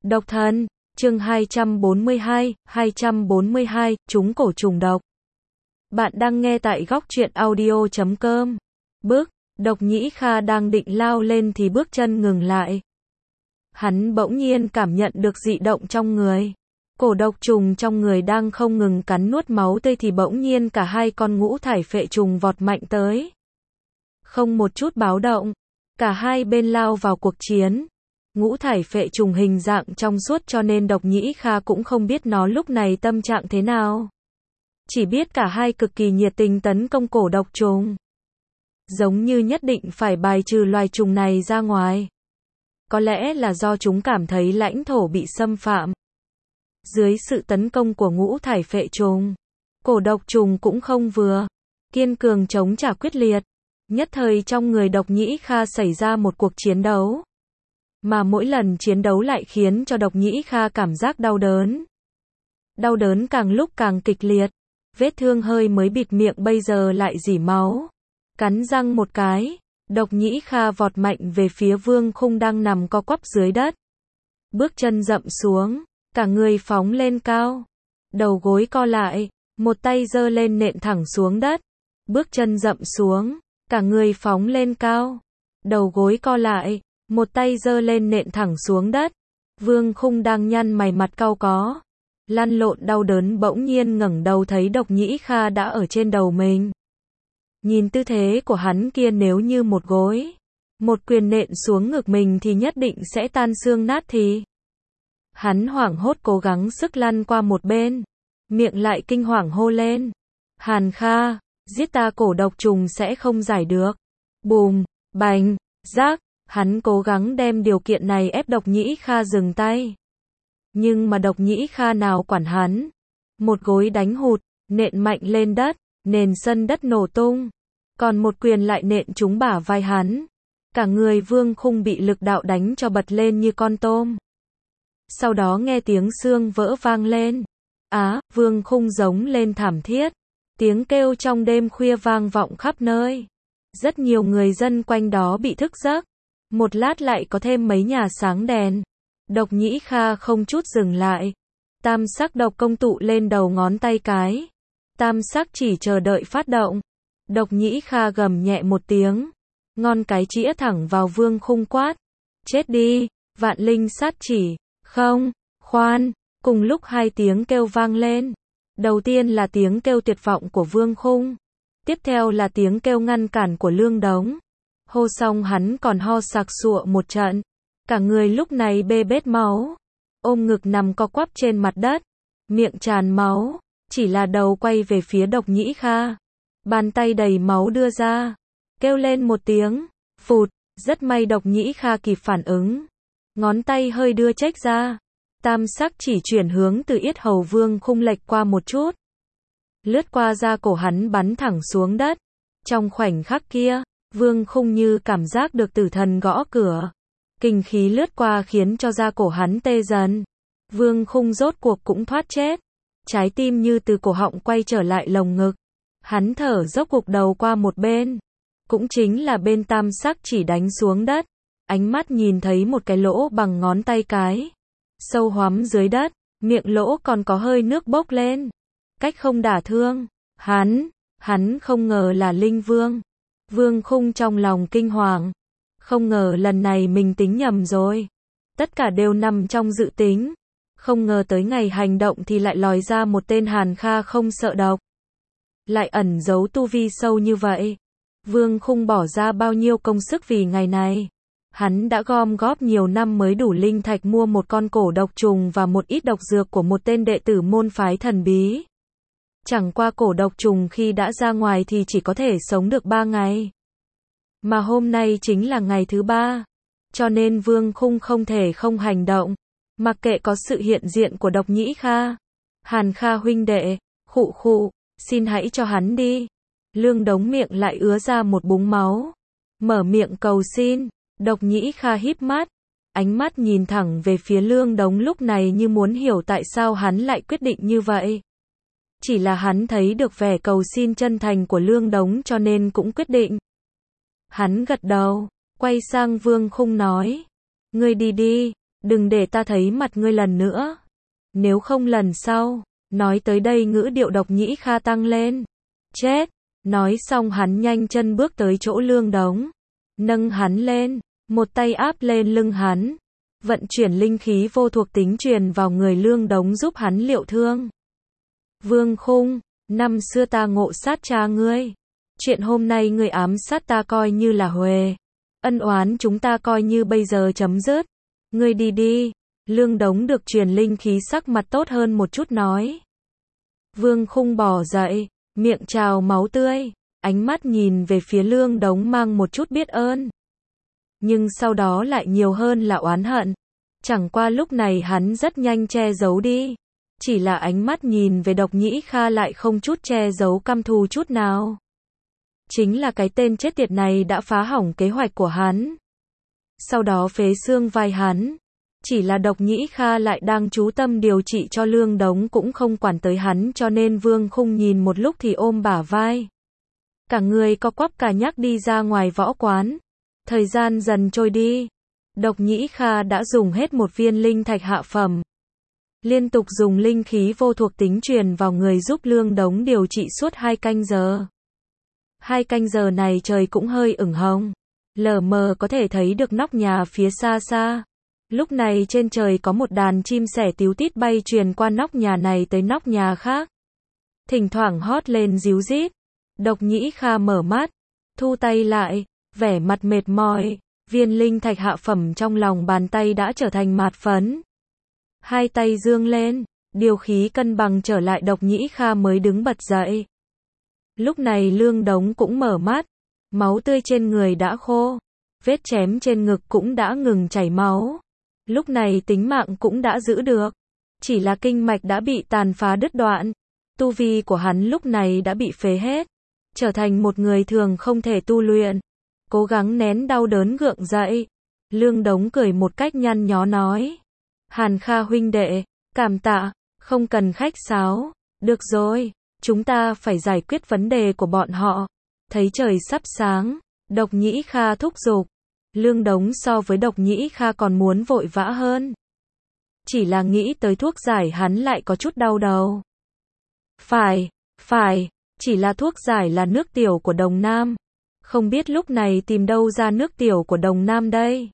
Độc thân, chương 242, trúng cổ trùng độc. Bạn đang nghe tại góc truyện audio.com. Độc Nhĩ Kha đang định lao lên thì bước chân ngừng lại. Hắn bỗng nhiên cảm nhận được dị động trong người. Cổ độc trùng trong người đang không ngừng cắn nuốt máu tươi thì bỗng nhiên cả hai con ngũ thải phệ trùng vọt mạnh tới. Không một chút báo động, cả hai bên lao vào cuộc chiến. Ngũ thải phệ trùng hình dạng trong suốt cho nên Độc Nhĩ Kha cũng không biết nó lúc này tâm trạng thế nào. Chỉ biết cả hai cực kỳ nhiệt tình tấn công cổ độc trùng. Giống như nhất định phải bài trừ loài trùng này ra ngoài. Có lẽ là do chúng cảm thấy lãnh thổ bị xâm phạm. Dưới sự tấn công của ngũ thải phệ trùng, cổ độc trùng cũng không vừa kiên cường chống trả quyết liệt. Nhất thời trong người Độc Nhĩ Kha xảy ra một cuộc chiến đấu. Mà mỗi lần chiến đấu lại khiến cho Độc Nhĩ Kha cảm giác đau đớn. Đau đớn càng lúc càng kịch liệt. Vết thương hơi mới bịt miệng bây giờ lại rỉ máu. Cắn răng một cái, Độc Nhĩ Kha vọt mạnh về phía Vương Khung đang nằm co quắp dưới đất. Bước chân dậm xuống, cả người phóng lên cao. Đầu gối co lại, một tay giơ lên nện thẳng xuống đất. Bước chân dậm xuống, cả người phóng lên cao. Đầu gối co lại, một tay giơ lên nện thẳng xuống đất. Vương Khung đang nhăn mày mặt cau có. Lăn lộn đau đớn bỗng nhiên ngẩng đầu thấy Độc Nhĩ Kha đã ở trên đầu mình. Nhìn tư thế của hắn kia nếu như một gối, một quyền nện xuống ngực mình thì nhất định sẽ tan xương nát thịt. Hắn hoảng hốt cố gắng sức lăn qua một bên, miệng lại kinh hoàng hô lên. Hàn Kha, giết ta cổ độc trùng sẽ không giải được. Bùm, bành, rác, hắn cố gắng đem điều kiện này ép Độc Nhĩ Kha dừng tay. Nhưng mà Độc Nhĩ Kha nào quản hắn. Một gối đánh hụt, nện mạnh lên đất, nền sân đất nổ tung. Còn một quyền lại nện trúng bả vai hắn. Cả người Vương Khung bị lực đạo đánh cho bật lên như con tôm. Sau đó nghe tiếng xương vỡ vang lên. Vương Khung giống lên thảm thiết. Tiếng kêu trong đêm khuya vang vọng khắp nơi. Rất nhiều người dân quanh đó bị thức giấc. Một lát lại có thêm mấy nhà sáng đèn. Độc Nhĩ Kha không chút dừng lại. Tam sắc độc công tụ lên đầu ngón tay cái. Tam sắc chỉ chờ đợi phát động. Độc Nhĩ Kha gầm nhẹ một tiếng. Ngón cái chĩa thẳng vào Vương Khung quát. Chết đi, vạn linh sát chỉ. Không, khoan. Cùng lúc hai tiếng kêu vang lên. Đầu tiên là tiếng kêu tuyệt vọng của Vương Khung. Tiếp theo là tiếng kêu ngăn cản của Lương Đống. Hô xong hắn còn ho sặc sụa một trận. Cả người lúc này bê bết máu. Ôm ngực nằm co quắp trên mặt đất. Miệng tràn máu. Chỉ là đầu quay về phía Độc Nhĩ Kha. Bàn tay đầy máu đưa ra. Kêu lên một tiếng. Phụt. Rất may Độc Nhĩ Kha kịp phản ứng. Ngón tay hơi đưa chếch ra. Tam sắc chỉ chuyển hướng từ yết hầu Vương Khung lệch qua một chút. Lướt qua da cổ hắn bắn thẳng xuống đất. Trong khoảnh khắc kia, Vương Khung như cảm giác được tử thần gõ cửa. Kinh khí lướt qua khiến cho da cổ hắn tê dần. Vương Khung rốt cuộc cũng thoát chết. Trái tim như từ cổ họng quay trở lại lồng ngực. Hắn thở dốc gục đầu qua một bên. Cũng chính là bên tam sắc chỉ đánh xuống đất. Ánh mắt nhìn thấy một cái lỗ bằng ngón tay cái. Sâu hoắm dưới đất. Miệng lỗ còn có hơi nước bốc lên. Cách không đả thương. Hắn không ngờ là Linh Vương. Vương Khung trong lòng kinh hoàng. Không ngờ lần này mình tính nhầm rồi. Tất cả đều nằm trong dự tính. Không ngờ tới ngày hành động thì lại lòi ra một tên Hàn Kha không sợ độc. Lại ẩn giấu tu vi sâu như vậy. Vương Khung bỏ ra bao nhiêu công sức vì ngày này. Hắn đã gom góp nhiều năm mới đủ linh thạch mua một con cổ độc trùng và một ít độc dược của một tên đệ tử môn phái thần bí. Chẳng qua cổ độc trùng khi đã ra ngoài thì chỉ có thể sống được 3 ngày. Mà hôm nay chính là ngày thứ 3. Cho nên Vương Khung không thể không hành động. Mặc kệ có sự hiện diện của Độc Nhĩ Kha. Hàn Kha huynh đệ, khụ, xin hãy cho hắn đi. Lương Đống miệng lại ứa ra một búng máu. Mở miệng cầu xin. Độc Nhĩ Kha híp mắt. Ánh mắt nhìn thẳng về phía Lương Đống lúc này như muốn hiểu tại sao hắn lại quyết định như vậy. Chỉ là hắn thấy được vẻ cầu xin chân thành của Lương Đống cho nên cũng quyết định. Hắn gật đầu, quay sang Vương Khung nói. Ngươi đi đi, đừng để ta thấy mặt ngươi lần nữa. Nếu không lần sau. Nói tới đây ngữ điệu Độc Nhĩ Kha tăng lên. Chết. Nói xong hắn nhanh chân bước tới chỗ Lương Đống. Nâng hắn lên. Một tay áp lên lưng hắn. Vận chuyển linh khí vô thuộc tính truyền vào người Lương Đống giúp hắn liệu thương. Vương Khung, năm xưa ta ngộ sát cha ngươi. Chuyện hôm nay ngươi ám sát ta coi như là huề. Ân oán chúng ta coi như bây giờ chấm dứt. Ngươi đi đi. Lương Đống được truyền linh khí sắc mặt tốt hơn một chút nói. Vương Khung bò dậy, miệng trào máu tươi, ánh mắt nhìn về phía Lương Đống mang một chút biết ơn. Nhưng sau đó lại nhiều hơn là oán hận. Chẳng qua lúc này hắn rất nhanh che giấu đi. Chỉ là ánh mắt nhìn về Độc Nhĩ Kha lại không chút che giấu căm thù chút nào. Chính là cái tên chết tiệt này đã phá hỏng kế hoạch của hắn. Sau đó phế xương vai hắn. Chỉ là Độc Nhĩ Kha lại đang chú tâm điều trị cho Lương Đống cũng không quản tới hắn cho nên Vương Khung nhìn một lúc thì ôm bả vai. Cả người co quắp cả nhắc đi ra ngoài võ quán. Thời gian dần trôi đi. Độc Nhĩ Kha đã dùng hết một viên linh thạch hạ phẩm. Liên tục dùng linh khí vô thuộc tính truyền vào người giúp Lương Đống điều trị suốt 2 canh giờ. 2 canh giờ này trời cũng hơi ửng hồng. Lờ mờ có thể thấy được nóc nhà phía xa xa. Lúc này trên trời có một đàn chim sẻ tíu tít bay truyền qua nóc nhà này tới nóc nhà khác. Thỉnh thoảng hót lên ríu rít. Độc Nhĩ Kha mở mắt, thu tay lại, vẻ mặt mệt mỏi, viên linh thạch hạ phẩm trong lòng bàn tay đã trở thành mạt phấn. Hai tay dương lên, điều khí cân bằng trở lại Độc Nhĩ Kha mới đứng bật dậy. Lúc này Lương Đống cũng mở mắt, máu tươi trên người đã khô, vết chém trên ngực cũng đã ngừng chảy máu. Lúc này tính mạng cũng đã giữ được, chỉ là kinh mạch đã bị tàn phá đứt đoạn. Tu vi của hắn lúc này đã bị phế hết, trở thành một người thường không thể tu luyện. Cố gắng nén đau đớn gượng dậy. Lương Đống cười một cách nhăn nhó nói. Hàn Kha huynh đệ, cảm tạ, không cần khách sáo. Được rồi, chúng ta phải giải quyết vấn đề của bọn họ. Thấy trời sắp sáng, Độc Nhĩ Kha thúc giục. Lương Đống so với Độc Nhĩ Kha còn muốn vội vã hơn. Chỉ là nghĩ tới thuốc giải hắn lại có chút đau đầu. Phải, chỉ là thuốc giải là nước tiểu của Đồng Nam. Không biết lúc này tìm đâu ra nước tiểu của Đồng Nam đây.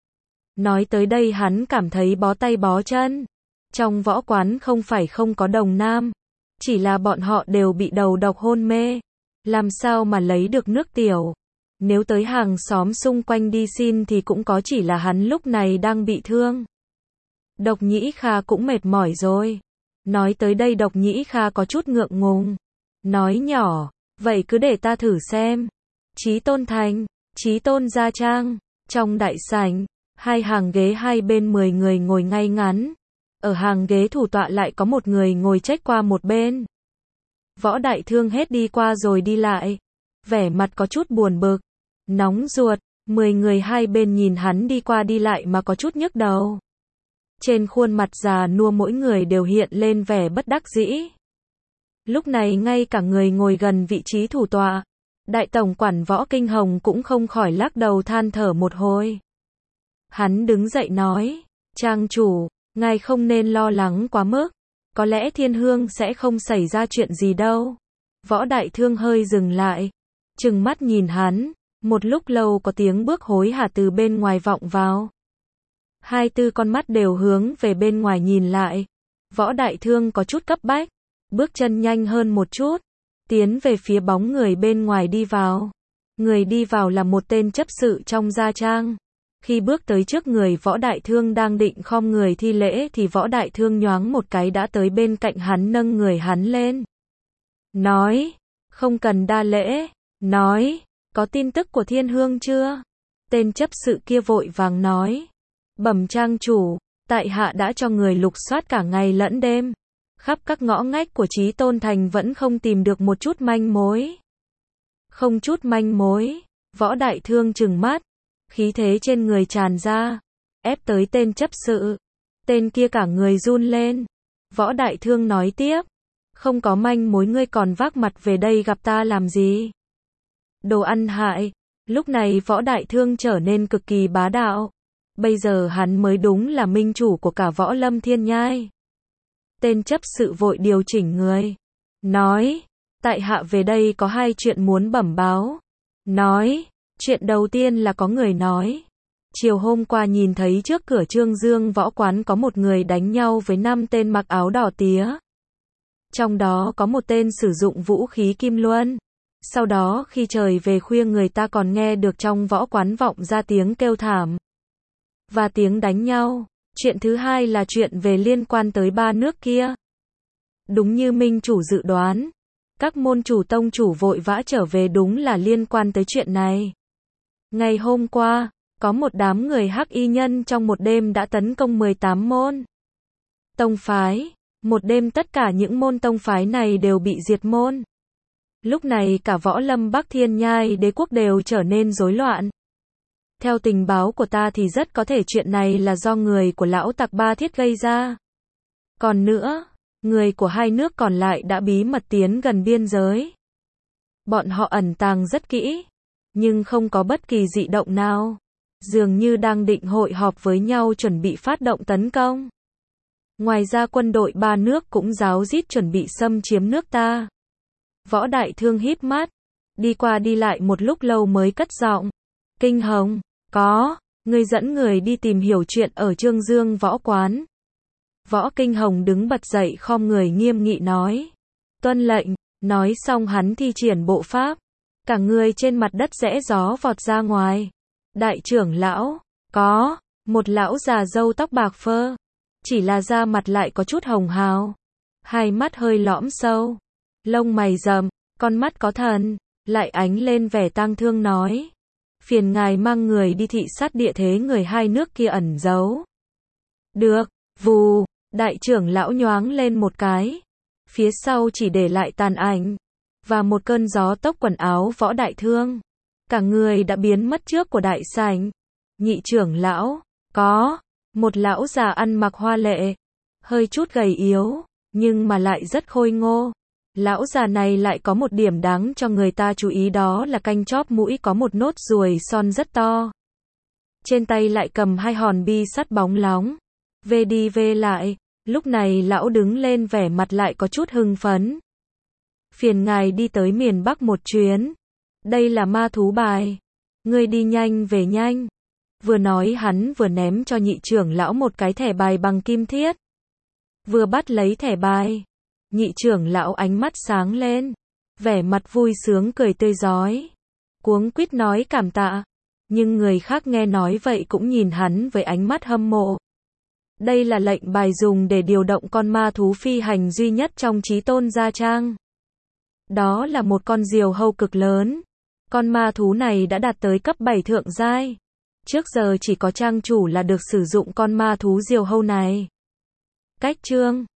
Nói tới đây hắn cảm thấy bó tay bó chân. Trong võ quán không phải không có Đồng Nam. Chỉ là bọn họ đều bị đầu độc hôn mê. Làm sao mà lấy được nước tiểu. Nếu tới hàng xóm xung quanh đi xin thì cũng có, chỉ là hắn lúc này đang bị thương. Độc Nhĩ Kha cũng mệt mỏi rồi. Nói tới đây Độc Nhĩ Kha có chút ngượng ngùng. Nói nhỏ, vậy cứ để ta thử xem. Chí Tôn Thành, Chí Tôn Gia Trang, trong đại sảnh, hai hàng ghế hai bên 10 người ngồi ngay ngắn. Ở hàng ghế thủ tọa lại có một người ngồi chếch qua một bên. Võ Đại Thương hết đi qua rồi đi lại. Vẻ mặt có chút buồn bực, nóng ruột, 10 người hai bên nhìn hắn đi qua đi lại mà có chút nhức đầu. Trên khuôn mặt già nua mỗi người đều hiện lên vẻ bất đắc dĩ. Lúc này ngay cả người ngồi gần vị trí thủ tọa, Đại tổng quản Võ Kinh Hồng cũng không khỏi lắc đầu than thở một hồi. Hắn đứng dậy nói, trang chủ, ngài không nên lo lắng quá mức, có lẽ Thiên Hương sẽ không xảy ra chuyện gì đâu. Võ Đại Thương hơi dừng lại, trừng mắt nhìn hắn, một lúc lâu có tiếng bước hối hả từ bên ngoài vọng vào. 24 con mắt đều hướng về bên ngoài nhìn lại. Võ Đại Thương có chút cấp bách, bước chân nhanh hơn một chút, tiến về phía bóng người bên ngoài đi vào. Người đi vào là một tên chấp sự trong gia trang. Khi bước tới trước người Võ Đại Thương đang định khom người thi lễ thì Võ Đại Thương nhoáng một cái đã tới bên cạnh hắn nâng người hắn lên. Nói, không cần đa lễ. Nói, có tin tức của Thiên Hương chưa? Tên chấp sự kia vội vàng nói. Bẩm trang chủ, tại hạ đã cho người lục soát cả ngày lẫn đêm. Khắp các ngõ ngách của Chí Tôn Thành vẫn không tìm được một chút manh mối. Không chút manh mối. Võ Đại Thương trừng mắt, khí thế trên người tràn ra, ép tới tên chấp sự. Tên kia cả người run lên. Võ Đại Thương nói tiếp, không có manh mối ngươi còn vác mặt về đây gặp ta làm gì? Đồ ăn hại. Lúc này Võ Đại Thương trở nên cực kỳ bá đạo. Bây giờ hắn mới đúng là minh chủ của cả Võ Lâm Thiên Nhai. Tên chấp sự vội điều chỉnh người. Nói, tại hạ về đây có 2 chuyện muốn bẩm báo. Nói, chuyện đầu tiên là có người nói. Chiều hôm qua nhìn thấy trước cửa Trương Dương Võ Quán có một người đánh nhau với 5 tên mặc áo đỏ tía. Trong đó có một tên sử dụng vũ khí kim luân. Sau đó khi trời về khuya người ta còn nghe được trong võ quán vọng ra tiếng kêu thảm. Và tiếng đánh nhau. Chuyện thứ hai là chuyện về liên quan tới 3 nước kia. Đúng như minh chủ dự đoán. Các môn chủ tông chủ vội vã trở về đúng là liên quan tới chuyện này. Ngày hôm qua, có một đám người hắc y nhân trong một đêm đã tấn công 18 môn tông phái. Một đêm tất cả những môn tông phái này đều bị diệt môn. Lúc này cả Võ Lâm Bắc Thiên Nhai đế quốc đều trở nên rối loạn. Theo tình báo của ta thì rất có thể chuyện này là do người của lão tặc Ba Thiết gây ra. Còn nữa, người của 2 nước còn lại đã bí mật tiến gần biên giới. Bọn họ ẩn tàng rất kỹ, nhưng không có bất kỳ dị động nào. Dường như đang định hội họp với nhau chuẩn bị phát động tấn công. Ngoài ra quân đội 3 nước cũng ráo rít chuẩn bị xâm chiếm nước ta. Võ Đại Thương híp mắt, đi qua đi lại một lúc lâu mới cất giọng. Kinh Hồng, có, ngươi dẫn người đi tìm hiểu chuyện ở Trương Dương Võ Quán. Võ Kinh Hồng đứng bật dậy khom người nghiêm nghị nói. Tuân lệnh, nói xong hắn thi triển bộ pháp. Cả người trên mặt đất rẽ gió vọt ra ngoài. Đại trưởng lão, có, một lão già râu tóc bạc phơ. Chỉ là da mặt lại có chút hồng hào. 2 mắt hơi lõm sâu. Lông mày rậm, con mắt có thần, lại ánh lên vẻ tang thương nói. Phiền ngài mang người đi thị sát địa thế người 2 nước kia ẩn giấu. Được, vù, đại trưởng lão nhoáng lên một cái. Phía sau chỉ để lại tàn ảnh. Và một cơn gió tốc quần áo Võ Đại Thương. Cả người đã biến mất trước của đại sảnh. Nhị trưởng lão, có, một lão già ăn mặc hoa lệ. Hơi chút gầy yếu, nhưng mà lại rất khôi ngô. Lão già này lại có một điểm đáng cho người ta chú ý đó là canh chóp mũi có một nốt ruồi son rất to. Trên tay lại cầm 2 hòn bi sắt bóng lóng. Về đi về lại, lúc này lão đứng lên vẻ mặt lại có chút hưng phấn. Phiền ngài đi tới miền Bắc một chuyến. Đây là ma thú bài. Ngươi đi nhanh về nhanh. Vừa nói hắn vừa ném cho nhị trưởng lão một cái thẻ bài bằng kim thiết. Vừa bắt lấy thẻ bài. Nhị trưởng lão ánh mắt sáng lên. Vẻ mặt vui sướng cười tươi rói. Cuống quýt nói cảm tạ. Nhưng người khác nghe nói vậy cũng nhìn hắn với ánh mắt hâm mộ. Đây là lệnh bài dùng để điều động con ma thú phi hành duy nhất trong Chí Tôn Gia Trang. Đó là một con diều hâu cực lớn. Con ma thú này đã đạt tới cấp 7 thượng giai. Trước giờ chỉ có trang chủ là được sử dụng con ma thú diều hâu này. Cách chương